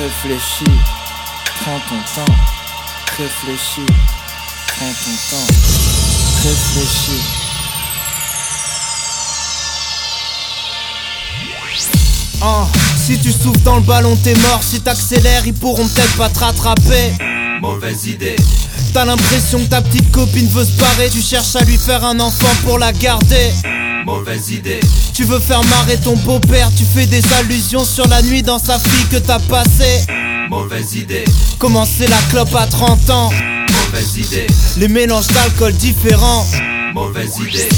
Réfléchis, prends ton temps. Réfléchis, prends ton temps. Réfléchis. Si tu souffles dans le ballon t'es mort. Si t'accélères ils pourront peut-être pas te rattraper. Mauvaise idée. T'as l'impression que ta petite copine veut se barrer. Tu cherches à lui faire un enfant pour la garder. Mauvaise idée. Tu veux faire marrer ton beau-père. Tu fais des allusions sur la nuit dans sa fille que t'as passée. Mauvaise idée. Commencer la clope à 30 ans. Mauvaise idée. Les mélanges d'alcool différents. Mauvaise idée.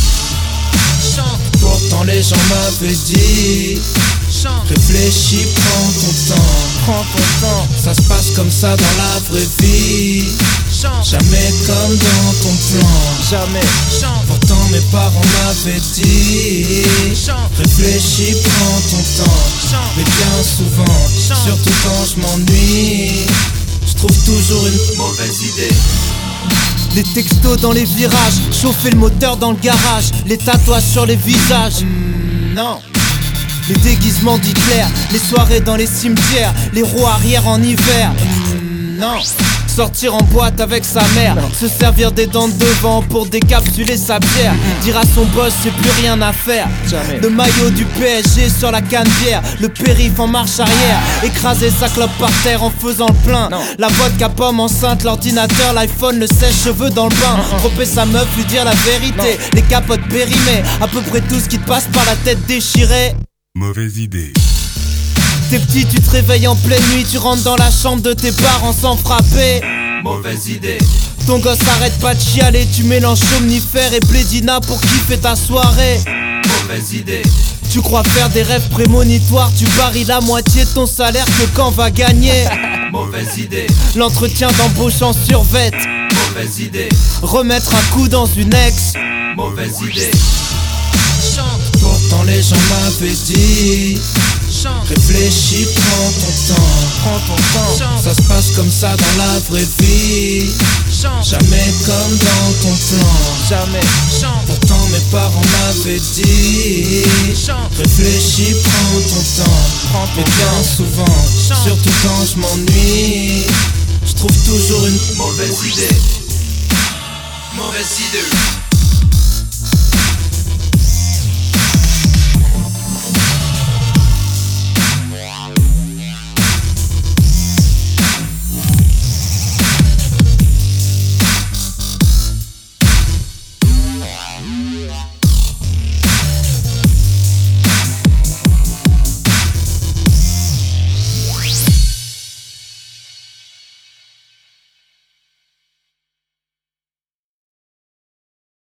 Pourtant les gens m'avaient dit réfléchis, prends ton temps. Prends ton temps. Ça se passe comme ça dans la vraie vie. Jamais comme dans ton plan. Jamais. Pourtant mes parents m'avaient dit réfléchis, prends ton temps. Mais bien souvent, surtout quand je m'ennuie, je trouve toujours une Mauvaise idée. Les textos dans les virages, chauffer le moteur dans le garage, les tatouages sur les visages. non. Les déguisements d'Hitler, les soirées dans les cimetières, les roues arrière en hiver. Non. Sortir en boîte avec sa mère, se servir des dents de devant pour décapsuler sa bière. Dire à son boss c'est plus rien à faire. Jamais. Le maillot du PSG sur la canne-bière, le périph' en marche arrière, écraser sa clope par terre en faisant le plein. Non. La vodka pomme enceinte, l'ordinateur, l'iPhone, le sèche-cheveux dans le bain. Tromper sa meuf, lui dire la vérité, les capotes périmées, à peu près tout ce qui te passe par la tête déchirée. Mauvaise idée. T'es petit, tu te réveilles en pleine nuit, tu rentres dans la chambre de tes parents sans frapper. Mauvaise idée. Ton gosse arrête pas de chialer, tu mélanges somnifère et blédina pour kiffer ta soirée. Mauvaise idée. Tu crois faire des rêves prémonitoires, tu paries la moitié de ton salaire que quand va gagner. Mauvaise idée. L'entretien d'embauche en survêt, Mauvaise idée. remettre un coup dans une ex. Mauvaise idée. Pourtant les gens m'avaient dit réfléchis, prends ton temps. Prends ton temps. Ça se passe comme ça dans la vraie vie. Jamais comme dans ton plan. Jamais. Pourtant mes parents m'avaient dit réfléchis, prends ton temps. Mais bien souvent, surtout quand je m'ennuie, je trouve toujours une Mauvaise idée. Mauvaise idée.